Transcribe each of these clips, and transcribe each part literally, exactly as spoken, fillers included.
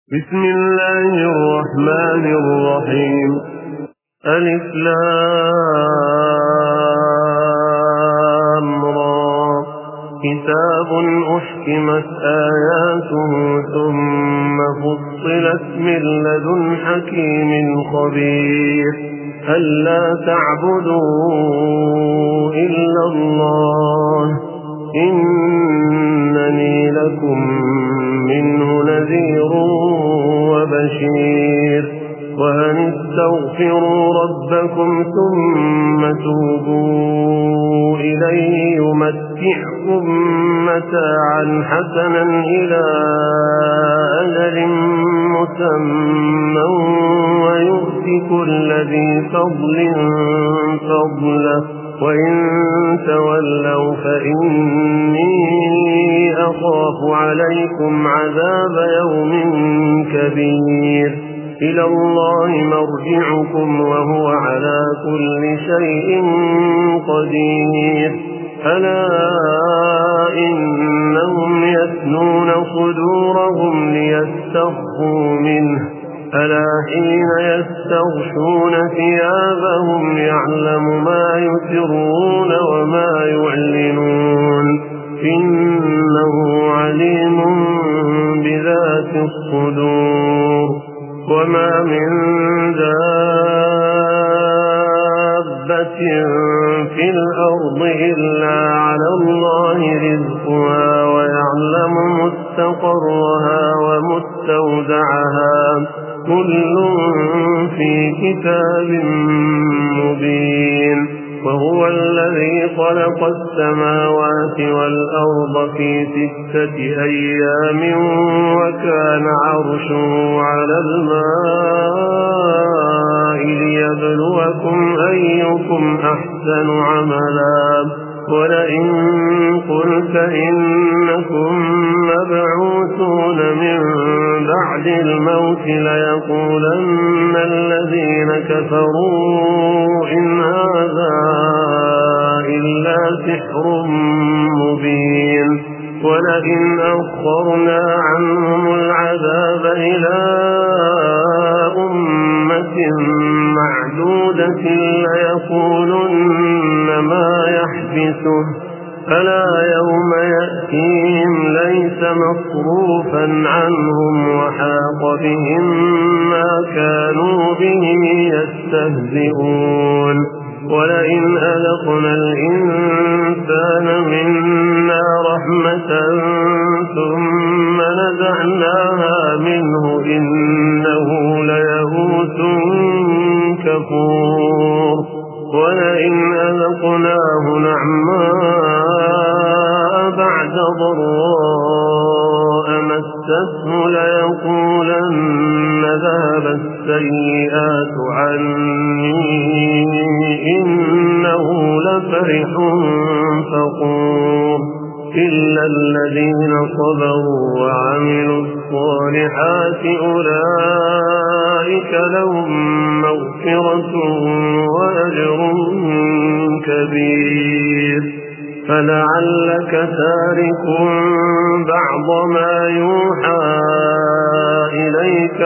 بسم الله الرحمن الرحيم. ألف لام را. كتاب أحكمت آياته ثم فصلت من لدن حكيم خبير ألا تعبدوا إلا الله إنني لكم منه نذير وبشير وأن استغفروا ربكم ثم توبوا إليه يمتعكم متاعا حسنا إلى أجل مسمى ويؤتي كل ذي فضل فضله وإن تولوا فإني أخاف عليكم عذاب يوم كبير إلى الله مرجعكم وهو على كل شيء قدير ألا إنهم يثنون صدورهم ليستخفوا منه ألا حين يستغشون ثيابهم يعلم ما يسرون وما يعلنون إنه عليم بذات الصدور وما من دابة في الأرض إلا على الله رزقها ويعلم مستقرها ومستودعها كل في كتاب مبين وهو الذي خلق السماوات والأرض في ستة أيام وكان عرشه على الماء ليبلوكم أيكم أحسن عملا ولئن قلت إنكم مبعوثون من بعد الموت ليقولن الذين كفروا إن هذا إلا سحر مبين ولئن أخرنا عنهم العذاب إلى أمة معدودة ليقولن ما يحبسه ألا يوم يأتيهم ليس مصروفا عنهم وحاق بهم ما كانوا به يستهزئون ولئن أذقنا الإنسان منا رحمة ثم نزعناها منه إنه ليئوس كفور ولئن أذقناه نعماء بعد ضراء مسته ليقولن ذهب السيئات عني إنه لفرح فخور إلا الذين صبروا وعملوا الصالحات أولئك لهم مغفرة وأجر كبير فلعلك تارك بعض ما يوحى إليك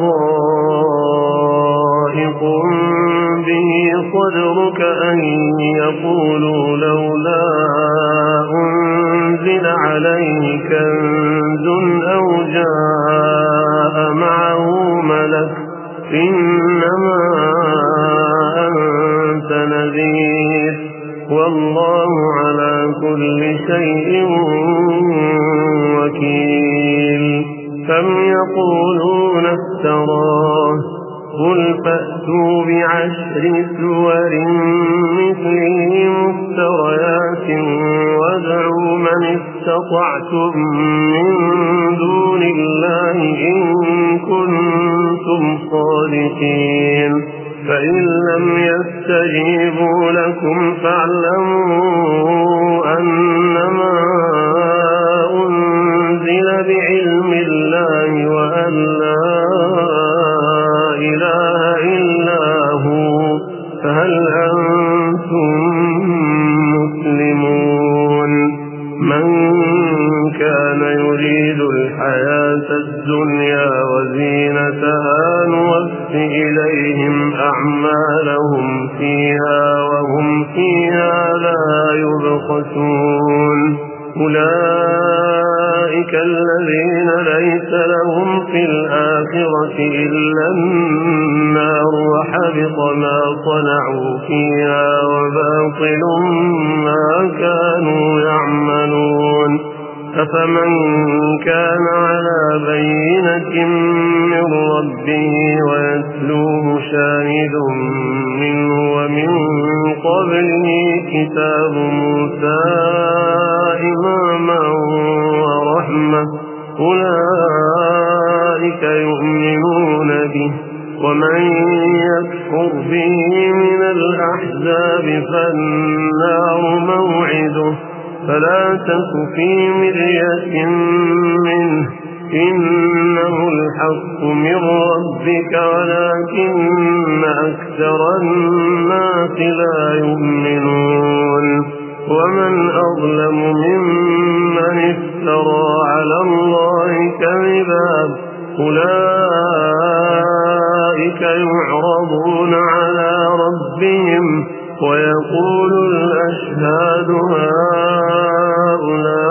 وضائق به صدرك أن يقولوا لولا أنزل عليه كنز أو جاء معه ملك إنما أنت نذير والله على كل شيء وكيل أم يقولون افتراه قل فأتوا بعشر سور مثله مفتريات وادعوا من استطعتم من دون الله إن كنتم صادقين فإن لم يستجيبوا لكم فاعلموا أنما أنزل بعلم الله وأن لا إله إلا هو فهل أنتم مسلمون من كان يريد الحياة الدنيا وزينتها إليهم أعمالهم فيها وهم فيها لا يبخسون أولئك الذين ليس لهم في الآخرة إلا النار وحبط ما صنعوا فيها وباطل ما كانوا يعملون أفمن كان على بينة من ربه ويتلوه شاهد منه ومن قبله كتاب موسى إماما ورحمة أولئك يؤمنون به ومن يكفر به من الأحزاب فالنار موعده فلا تك في مرية منه إنه الحق من ربك ولكن أكثر الناس لا يؤمنون ومن أظلم ممن افترى على الله كذبا أولئك يعرضون على ربهم ويقول الأشهاد هؤلاء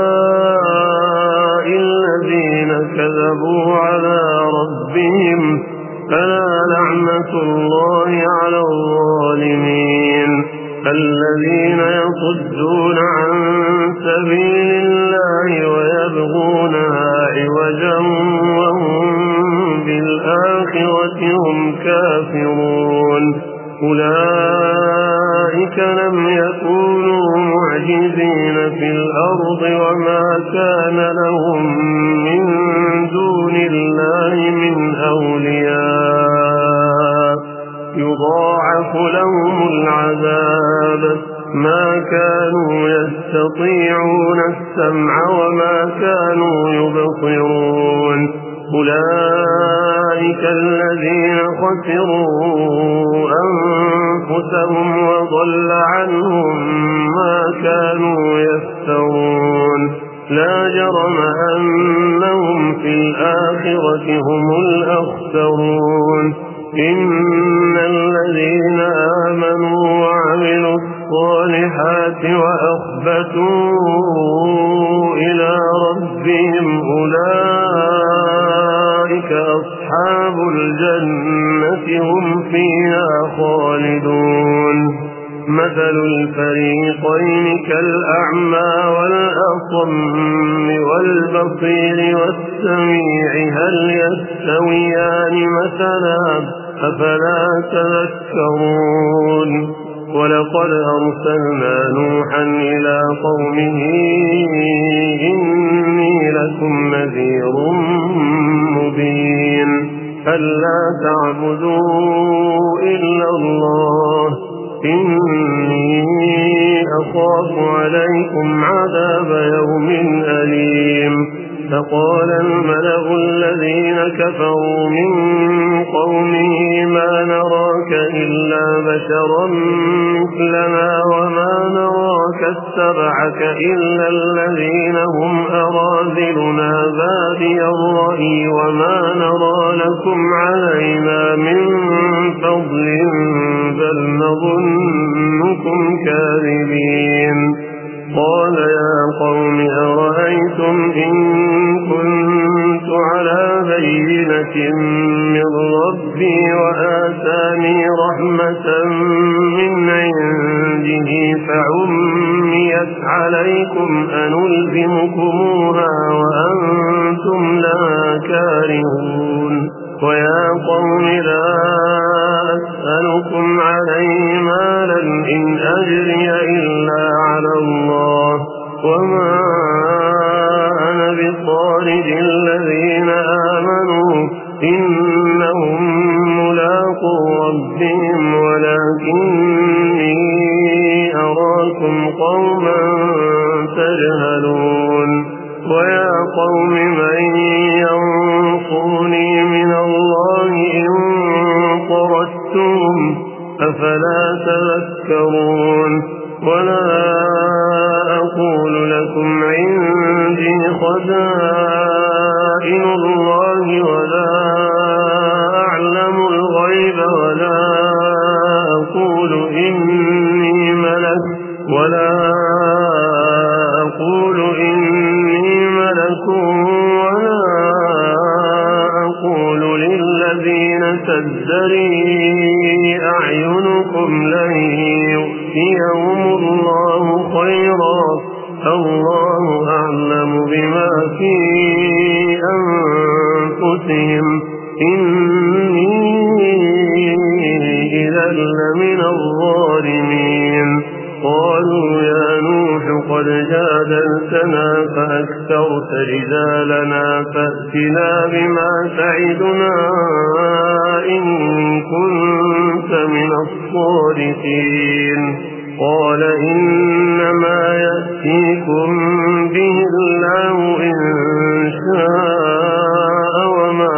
الذين كذبوا على ربهم فلا لعنة الله على الظالمين الذين يصدون عن سبيل الله ويبغونها عوجا وهم بالآخرة هم كافرون أولئك لم يكونوا معجزين في الأرض وما كان لهم من دون الله من أولياء يضاعف لهم العذاب ما كانوا يستطيعون السمع وما كانوا يبصرون أولئك الذين خسروا أنفسهم وضل عنهم ما كانوا يفترون لا جرم أنهم في الآخرة هم الأخسرون إن الذين آمنوا وعملوا الصالحات وأخبتوا إلى ربهم أولئك أصحاب الجنة هم فيها خالدون مثل الفريقين كالأعمى والأصم والبصير والسميع هل يستويان مثلا أفلا تذكرون ولقد أرسلنا نوحا إلى قومه إني لكم نذير مبين ألا تعبدوا إلا الله إني أخاف عليكم عذاب يوم أليم فقال الملأ الذين كفروا من قومه ما نراك إلا بشرا مثلنا وما نراك اتبعك إلا الذين هم أراذلنا بادي الرأي وما نرى لكم علينا من فضل بل نظنكم كاذبين قال يا قوم أرأيتم إن كنت على بينة من ربي وآتاني رحمة من عنده فعميت عليكم أنلزمكموها وأنتم لا كارهون ويا قوم لا أسألكم عليه مالا إن أجري إلا على الله وما أنا بطارد الذين آمنوا إنهم ملاقو ربهم ولكني أراكم قوما تجهلون ويا قوم من ينصرني من الله إن طردتم تزدري أعينكم لن يؤتيهم الله خيرا الله أعلم بما في أنفسهم إني إذا لمن الظالمين قالوا يا نوح قد جادلتنا فأكثرت جدالنا فأتنا بما تعدنا إن كنت من الصادقين قال إنما يأتيكم به الله إن شاء وما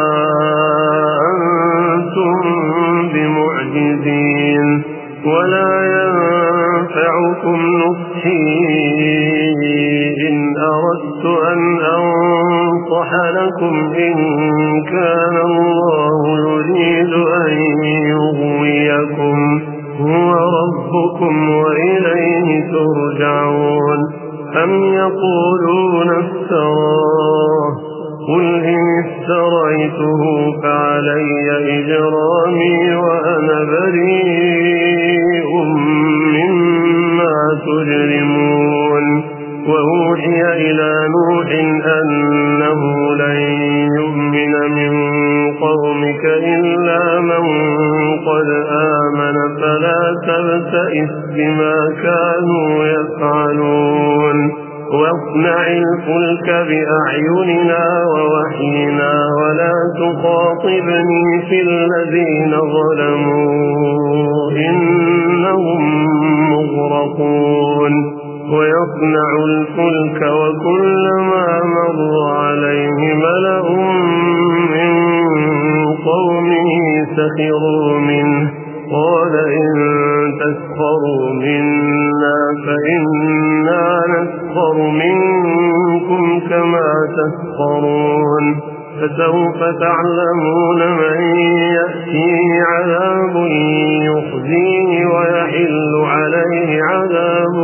أنتم بمعجزين ولا ينفعكم نصحي إن أردت أن أنصح لكم إن كان الله يريد أن يغويكم هو ربكم وإليه ترجعون أم يقولون افتراه قل إن افتريته فعلي إجرامي وأنا بريء مما تجرمون وأوحي إلى نوح أنه لن يؤمن من قومك إلا من قد آمن فلا تبتئس بما كانوا يفعلون واصنع الفلك بأعيننا ووحينا ولا تخاطبني في الذين ظلموا إنهم مغرقون ويصنع الفلك وكلما مر عليه ملأ من قومه سخروا منه قال إن تسخروا منا فإنا نسخر منكم كما تسخرون فسوف تعلمون من يأتيه عذاب يخزيه ويحل عليه عذاب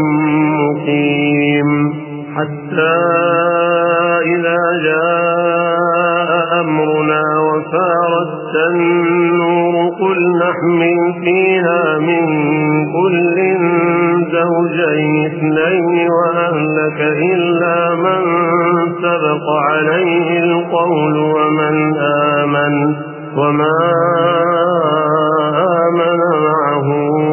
مقيم حتى إذا جاء أمرنا وفارت النور قل نحمل فيها من كل زوجين اثنين وأهلك إلا من سبق عليه القول ومن آمن وما آمن معه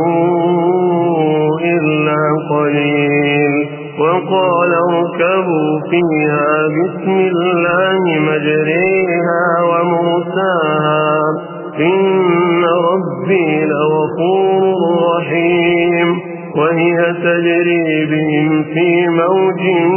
إلا قليل وقال اركبوا فيها بسم الله مجريها ومرساها إن ربي لغفور رحيم وهي تجري بهم في موج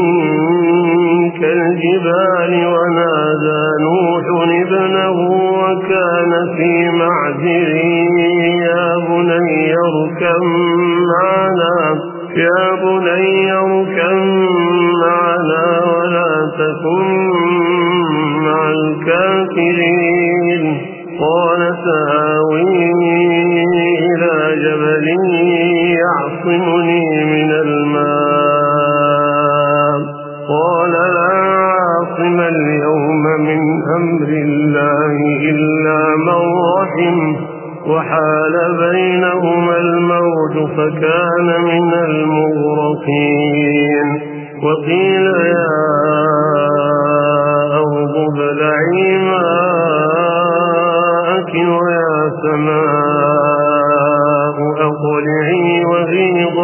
كالجبال ونادى نوح ابنه وكان في معزل يا بني اركب معنا يا بني اركب معنا ولا تكن مع الكافرين قال سآوي إلى جبل يعصمني من الماء قال لا عاصم اليوم من أمر الله إلا من رحم وحال بينهما الموج فكان من المغرقين وقيل يا أرض ابلعي ماءك ويا سماء أقلعي وغيض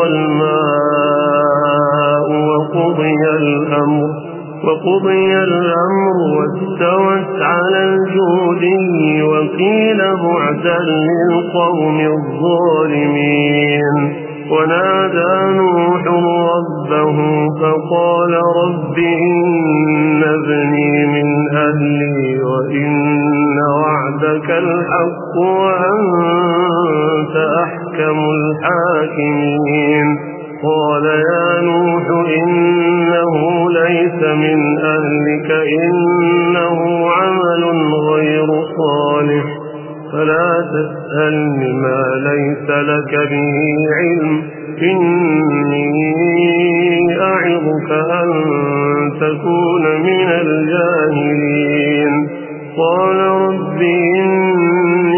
الماء وقضي الأمر وقضي الأمر واستوت على الجودي وقيل بعدا للقوم الظالمين ونادى نوح ربه فقال رب إن ابني من أهلي وإن وعدك الحق وأنت أحكم الحاكمين قال يا نوح إنه ليس من أهلك إنه عمل غير صالح فلا تسألني ما ليس لك به علم إني أعظك أن تكون من الجاهلين قال رب إني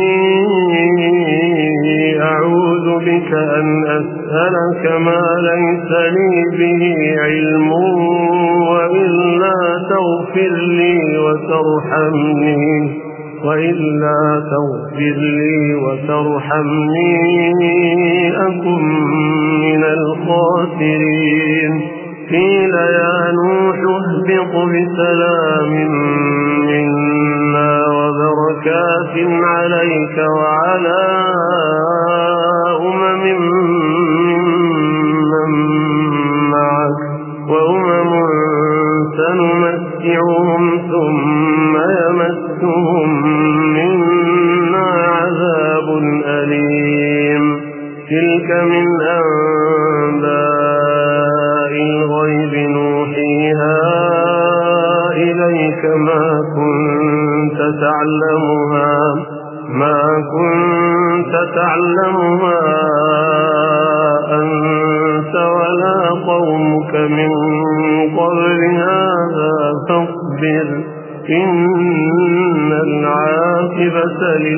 وإلا تغفر لي وترحمني أكن من الخاسرين قيل يا نوح اهبط بسلام منا وبركات عليك وعلى أمم ممن معك وأمم سنمتعهم ثم يمسهم منا عذاب أليم تلك من أنباء الغيب نوحيها إليك ما كنت تعلمها ما كنت تعلمها أنت ولا قومك من قبل هذا فاصبر إن العاقبة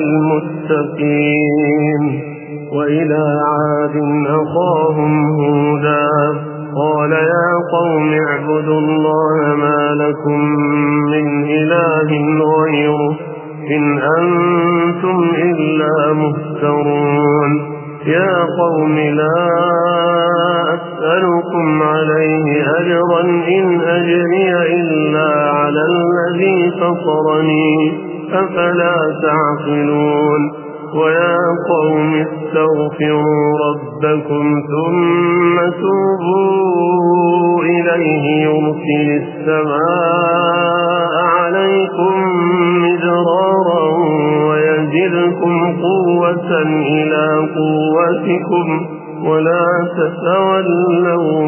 للمتقين وإلى عاد أخاهم هودا قال يا قوم اعبدوا الله ما لكم من إله غيره إن أنتم إلا مفترون يا قوم لا أسألكم عليه أجرا إن أجري إلا على الذي فطرني أفلا تعقلون ويا قوم استغفروا ربكم ثم توبوا إليه يرسل السماء عليكم مدرارا ويزدكم قوة إلى قوتكم ولا تتولوا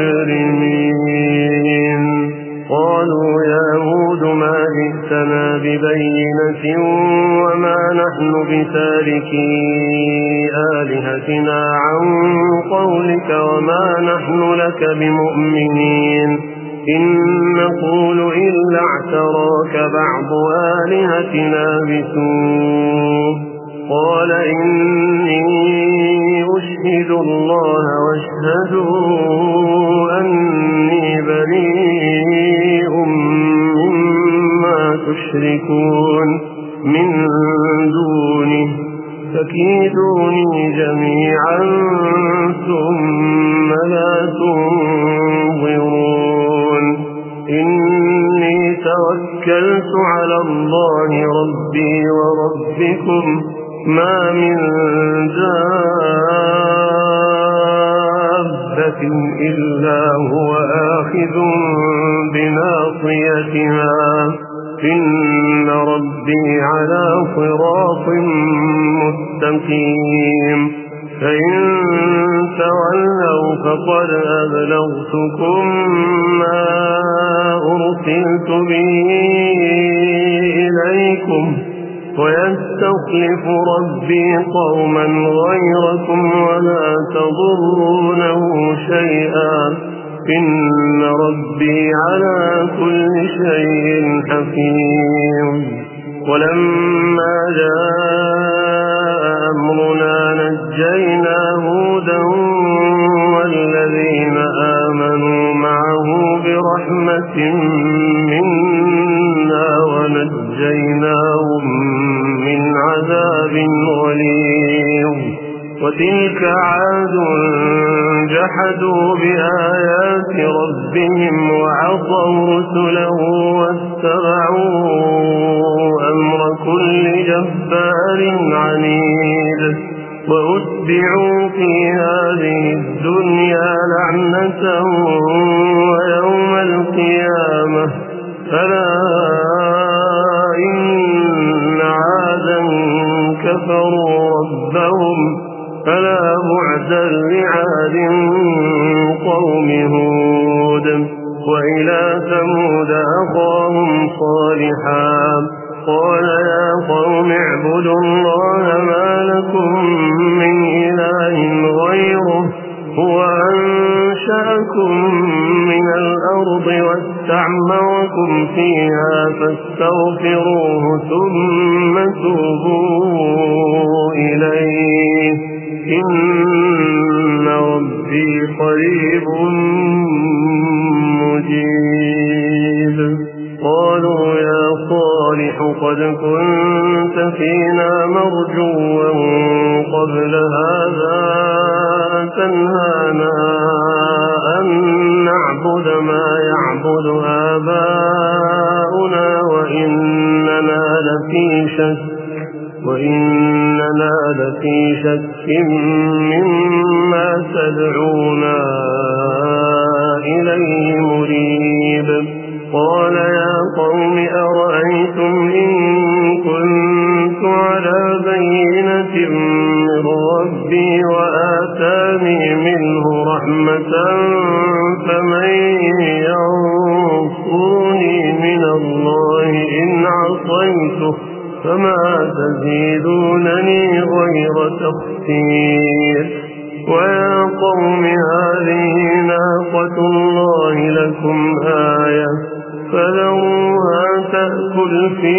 مجرمين قالوا يا هود ما جئتنا ببينة وما نحن بتاركي آلهتنا عن قولك وما نحن لك بمؤمنين إن نقول إلا اعتراك بعض آلهتنا بسوء قال إني أشهد الله واشهدوا أني بريء مما تشركون من دونه فكيدوني جميعا ثم لا تنظرون إني توكلت على الله ربي وربكم ما من دابة إلا هو آخذ بناصيتها إن ربي على صراط مستقيم فإن تولوا فقد أبلغتكم ما أرسلت به إليكم ويستخلف ربي قوما غيركم ولا تضرونه شيئا إن ربي على كل شيء حكيم ولما جاء أمرنا نجينا هودا والذين آمنوا معه برحمة منا ونجيناهم من عذاب غليظ وتلك عاد جحدوا بآيات ربهم وعصوا رسله واتبعوا أمر كل جبار عنيد وأتبعوا في هذه الدنيا لعنة ويوم القيامة فلا إن عادا كفروا ربهم فلا بعدا لعاد قوم هود وإلى ثمود أخاهم صالحا قال يا قوم اعبدوا الله ما لكم من إله غيره هو أنشأكم من الأرض واستعمركم فيها فاستغفروه ثم توبوا إليه إن ربي قريب مجيب قالوا يا صالح صالح قد كنت فينا مرجوا قبل هذا تنهانا أن نعبد ما يعبد آباؤنا وإننا لفي شك وإننا لفي شك مما تدعونا إليه مريب. قال يا قوم أرأيتم إن كنت على بينة من ربي وآتاني منه رحمة فمن ينصرني من الله إن عصيته فما تزيدونني غير تخسير. ويا قوم هذه ناقة الله لكم آية فذروها تأكل في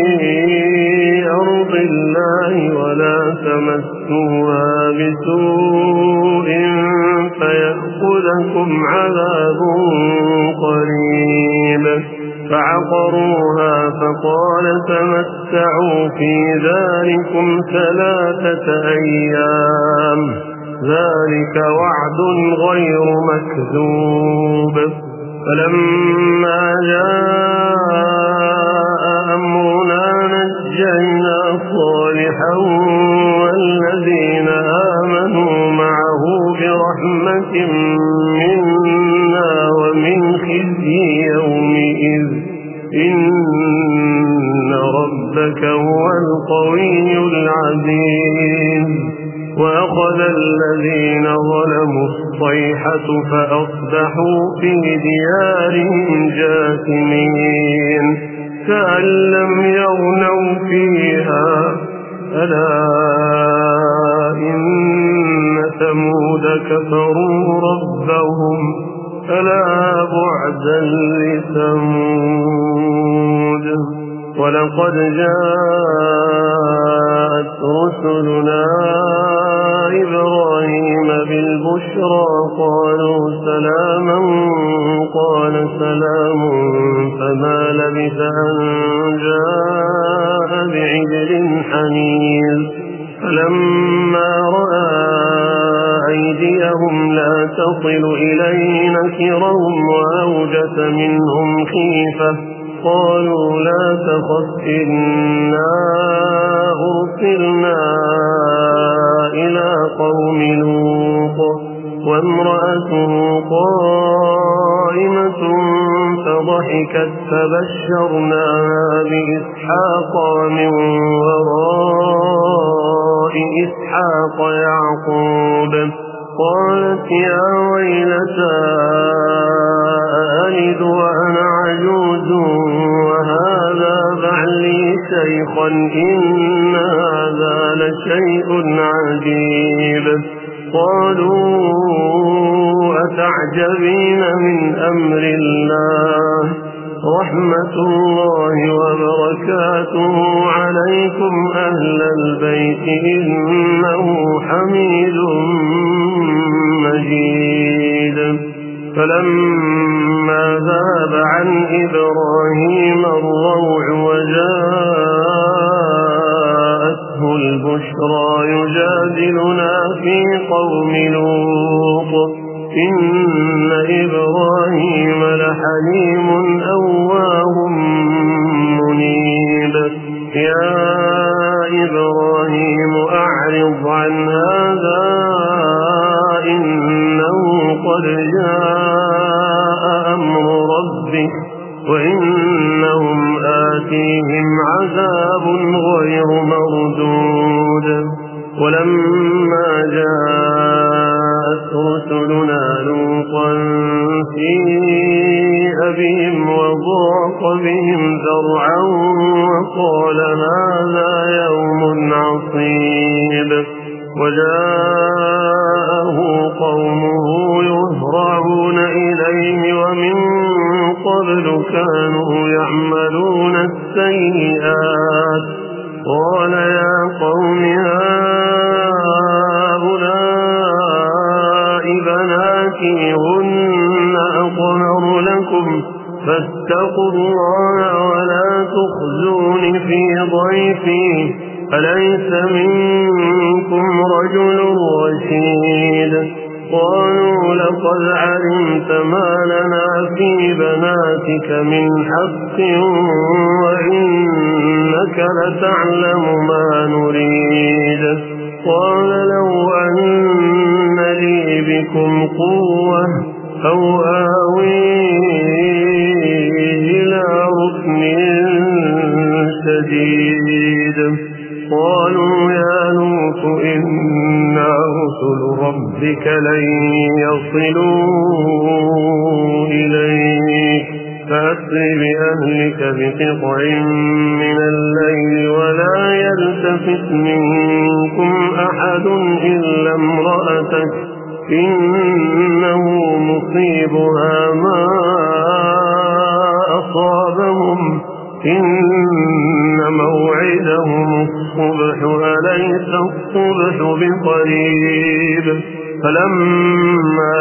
أرض الله ولا تمسوها بسوء فيأخذكم عذاب قريب. فعقروها فقال تمتعوا في ذلكم ثلاثة أيام ذلك وعد غير مكذوب. فلما جاء أمرنا نجينا صالحا والذين آمنوا معه برحمة منا ومن خزي يومئذ إن ربك هو القوي العزيز. وأخذ الذين ظلموا الصيحة فأصبحوا في ديارهم جاثمين كأن لم يغنوا فيها ألا إن ثمود كفروا ربهم ألا بعدا لثمود. ولقد جاءت رسلنا إبراهيم بالبشرى قالوا سلاما قال سلام فما لبث أن جاء بعجل حنيذ. فلما رأى أيديهم لا تصل إليه نكرهم وأوجس منهم خيفة قالوا لا تخف إنا أرسلنا إلى قوم لوط وامرأته قائمة فضحكت فبشرناها بإسحاق من وراء إسحاق يعقوب. قالت يا ويلتى ألد وأنا عجوز وهذا بعلي شيخا إن هذا لشيء عجيب. قالوا أتعجبين من أمر الله رحمة الله وبركاته عليكم أهل البيت إنه حميد مجيد. فلما ذهب عن إبراهيم الروع وجاءته البشرى يجادلنا في قوم لوط إن إبراهيم لحليم أواه منيب. يا إبراهيم أعرض عن هذا إنه قد جاء أمر ربك وإنهم آتيهم عذاب غير مردود. ولما جاءت رسلنا لوطا سيء بهم وضاق بهم ذرعا وقال هذا يوم عصيب. وجاءه قومه يهرعون إليه ومن قبل كانوا يعملون السيئات. قال يا قوم هؤلاء بناتي هن أطهر لكم فاتقوا الله ولا تخزون في ضيفي أليس منكم رجل رشيد قالوا لقد علمت ما لنا في بناتك من حق وإنك لتعلم ما نريد قال لو أن لي بكم قوة أو آوي إلى ركن شديد قالوا يا لوط إنا رسل ربك لن يصلوا إليك فأسر بأهلك بقطع من الليل ولا يلتفت منكم أحد إلا امرأتك إنه مصيبها ما أصابهم إن موعدهم الصبح أليس الصبح بقريب فلما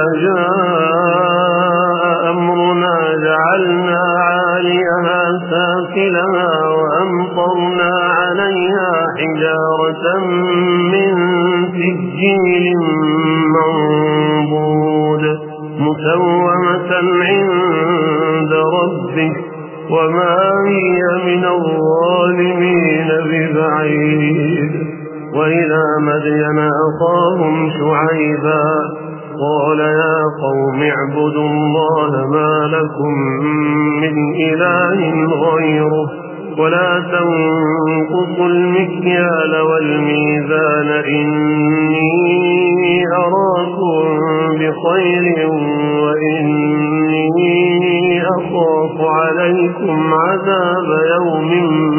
جاء أمرنا جعلنا عاليها سافلها وأمطرنا عليها حجارة من سجيل منضود مسومة عند ربك وما هي من الظالمين ببعيد وإلى مدين أخاهم شعيبا قال يا قوم اعبدوا الله ما لكم من إله غيره ولا تنقصوا المكيال والميزان إني أراكم بخير وإني أخاف عليكم عذاب يوم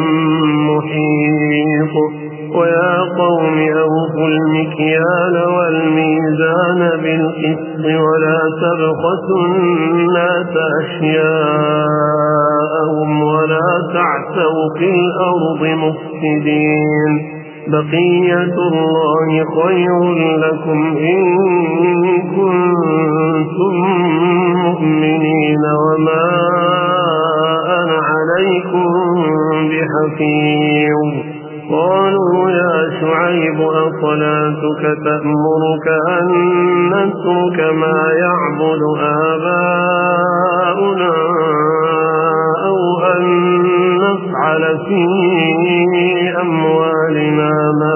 محيط ويا قوم أوفوا المكيال والميزان بالقسط ولا تبخسوا الناس أشياءهم ولا تعثوا في الأرض مفسدين بقية الله خير لكم إن كنتم مؤمنين وما أنا عليكم بحفيظ قالوا يا شعيب أصلاتك تأمرك أن نترك ما يعبد آباؤنا أو أن نفعل في أموالنا ما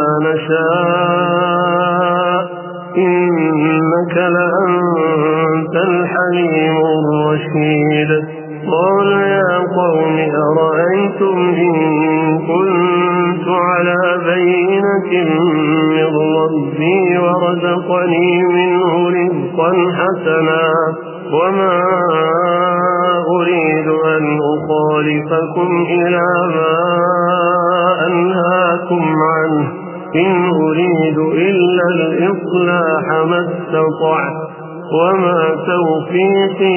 نشاء إنك لأنت الحليم الرشيد قال يا قوم أرأيتم إن كنت على بينة من ربي ورزقني منه رزقا حسنا وما أريد أن أخالفكم إلى ما أنهاكم عنه إن أريد إلا الإصلاح ما استطعت وما توفيقي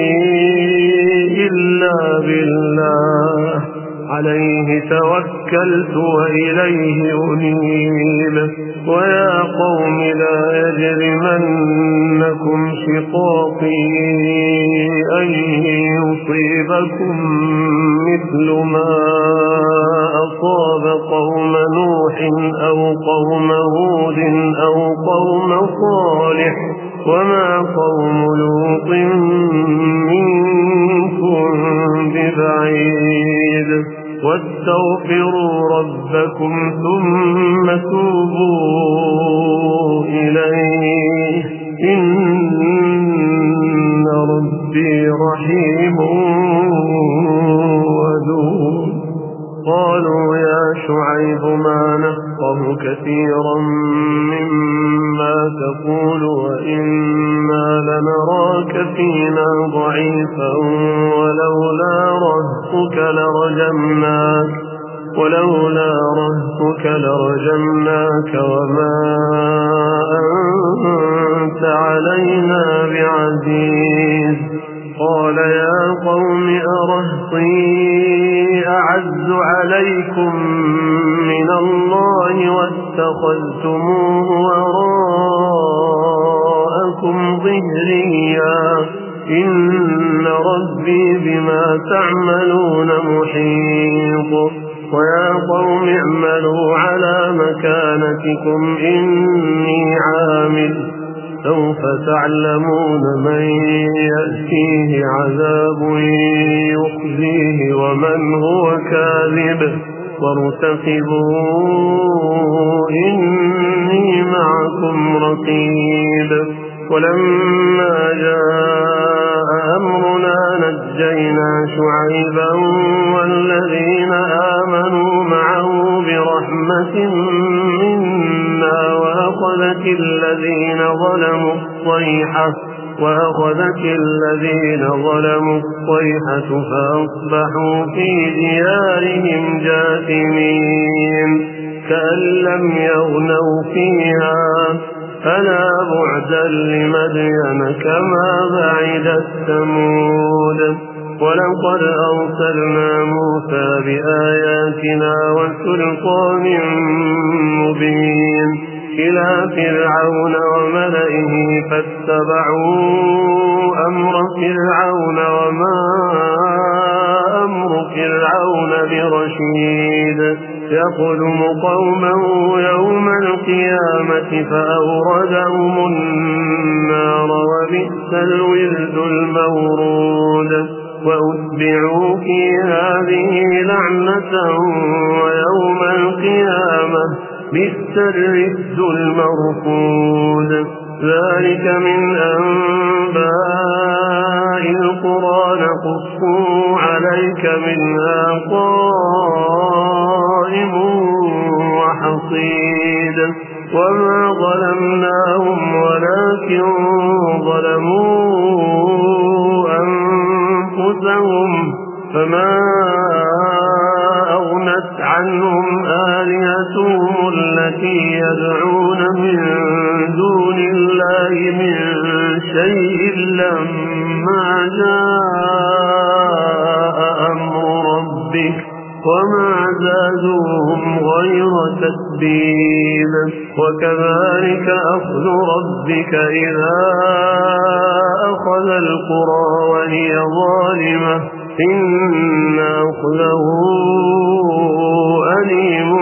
إلا بالله عليه توكلت وإليه أنيب ويا قوم لا يجرمنكم شقاقي أن يصيبكم مثل ما أصاب قوم نوح أو قوم هود أو قوم صالح وما قوم لوط منكم ببعيد واستغفروا ربكم ثم توبوا إليه إن ربي رحيم ودود قالوا يا شعيب ما نفقه كثيرا مما تقول وإنا لنراك فينا ضعيفا ولولا رهطك لرجمناك ولولا رهطك لرجمناك وما أنت علينا بعزيز قال يا قوم أرهطي أعز عليكم من الله واتخذتموه وراءكم ظهريا إن ربي بما تعملون محيط ويا قوم اعملوا على مكانتكم إني عامل سوف تعلمون من يأتيه عذاب يخزيه ومن هو كاذب وارتقبوا إني معكم رقيب ولما جاء أمرنا نجينا شعيبا والذين آمنوا معه برحمة منا وأخذت الذين ظلموا الصيحة وأخذت الذين ظلموا الصيحة فأصبحوا في ديارهم جاثمين كأن لم يغنوا فيها ألا بعدا لمدين كما بعدت ثمود ولقد أرسلنا موسى بآياتنا وسلطان مبين إلى فرعون وملئه فاتبعوا أمر فرعون وما أمر فرعون برشيد يقدم قومه يوم القيامة فأوردهم النار وبئس الورد المورود وأتبعوا في هذه لعنة ويوم القيامة بئس الرفد المرفود ذلك من أنباء القرى نقصه عليك منها قائم وحصيد وما ظلمناهم ولكن ظلموا أنفسهم فما أغنت عنهم آلهتهم التي يدعون من دون الله من شيء لما جاء أمر ربك وما زادوهم غير تتبيب وكذلك أخذ ربك إذا أخذ القرى وهي ظالمة إن أخذه أليم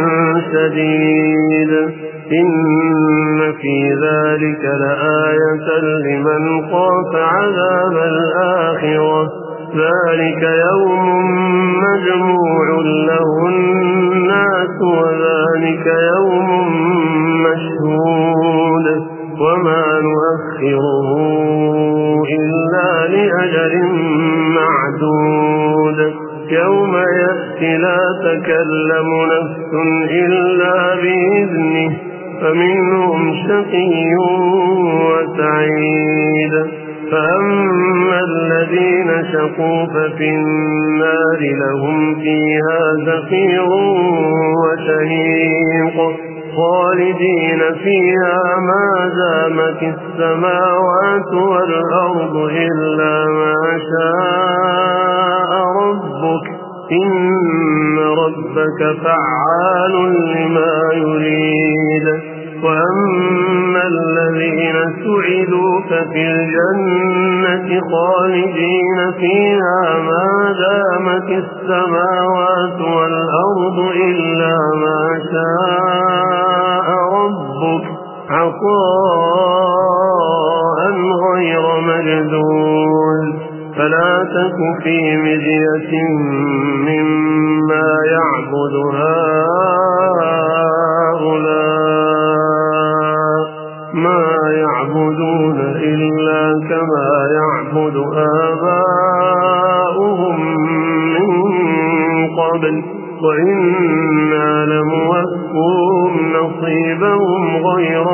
شديد إن في ذلك لآية لمن خاف عذاب الآخرة ذلك يوم مجموع له الناس وذلك يوم مشهود وما نؤخره إلا لأجل معدود يوم يأتي لا تكلم نفس إلا بإذنه فمنهم شقي وسعيد فأما الذين شقوا ففي النار لهم فيها زفير وشهيق خالدين فيها ما دامت السماوات والأرض إلا ما شاء ربك إن ربك فعال لما يريد وأما الذين سعدوا ففي الجنة خالدين فيها ما دامت السماوات والأرض إلا ما شاء ربك عطاء غير مجدود فلا تك في مرية مما يعبد هؤلاء ما يعبدون إلا كما يعبد آباؤهم من قبل وإنا لموفوهم نصيبهم غير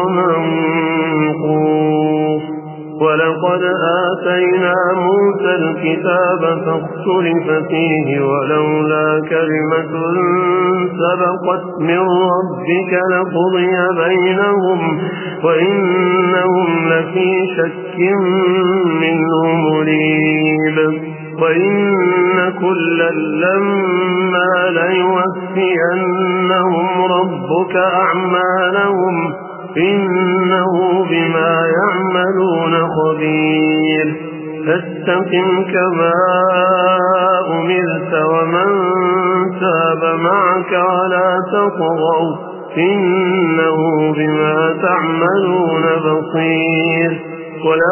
منقوص ولقد آتينا موسى الكتاب فاختلف فيه ولولا كلمة سبقت من ربك لقضي بينهم وإنهم لفي شك منه مريب وإن كلا لما ليوفينهم ربك أعمالهم إنه بما يعملون خبير فاستقم كما أمرت ومن تاب معك ولا تطغوا إنه بما تعملون بصير ولا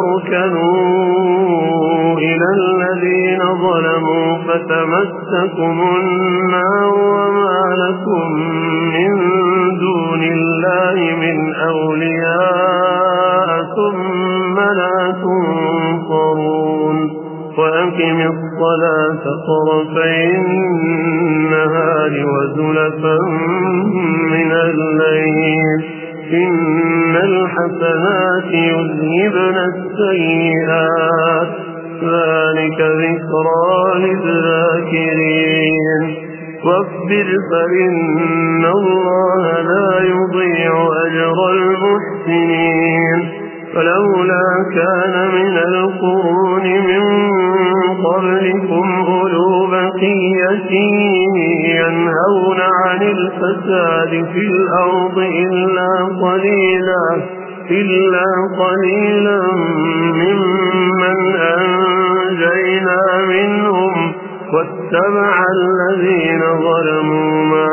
تركنوا إلى الذين ظلموا فتمسكم النار وما لكم من دون الله من أولياء ثم لا تنصرون وأقم الصلاة طرفي النهار وزلفا من الليل إن الحسنات يذهبن السيئات ذلك ذكرى للذاكرين واصبر فإن الله لا يضيع أجر المحسنين فلولا كان من القرون من قبلكم أولو بقية ينهون عن الفساد في الأرض إلا قليلا إلا قليلا ممن أنجينا منهم واتبع الذين ظلموا ما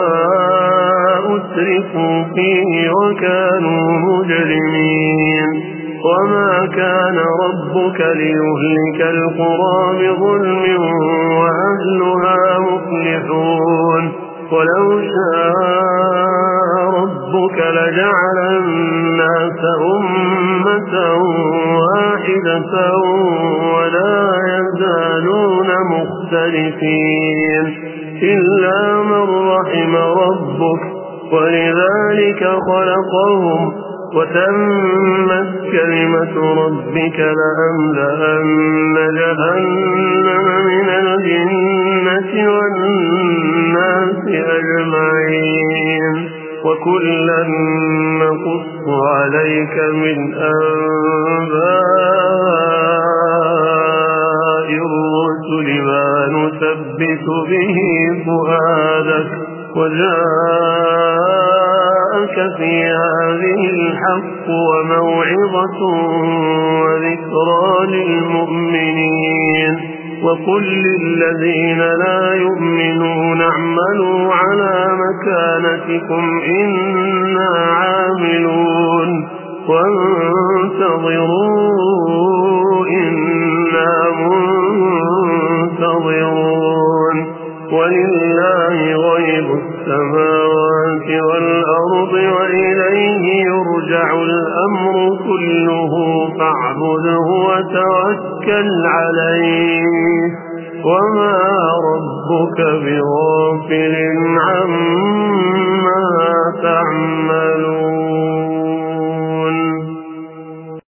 أسرفوا فيه وكانوا مجرمين وما كان ربك ليهلك القرى بظلم وأهلها مصلحون ولو شاء ربك لجعل الناس أمة واحدة ولا يزالون مختلفين إلا من رحم ربك ولذلك خلقهم وتمت كلمة ربك لأملأن جهنم من الجنة والناس أجمعين وكلا نقص عليك من أنباء الرسل ما نثبت به فؤادك وجاءك في هذه الحق وموعظة وذكرى للمؤمنين وقل للذين لا يؤمنون اعملوا على مكانتكم إنا عاملون وانتظروا إنا منتظرون ولله غيب السماوات والأرض وإليه يرجع الأمر كله فاعبده وتوكل عليه وما ربك بغافل عما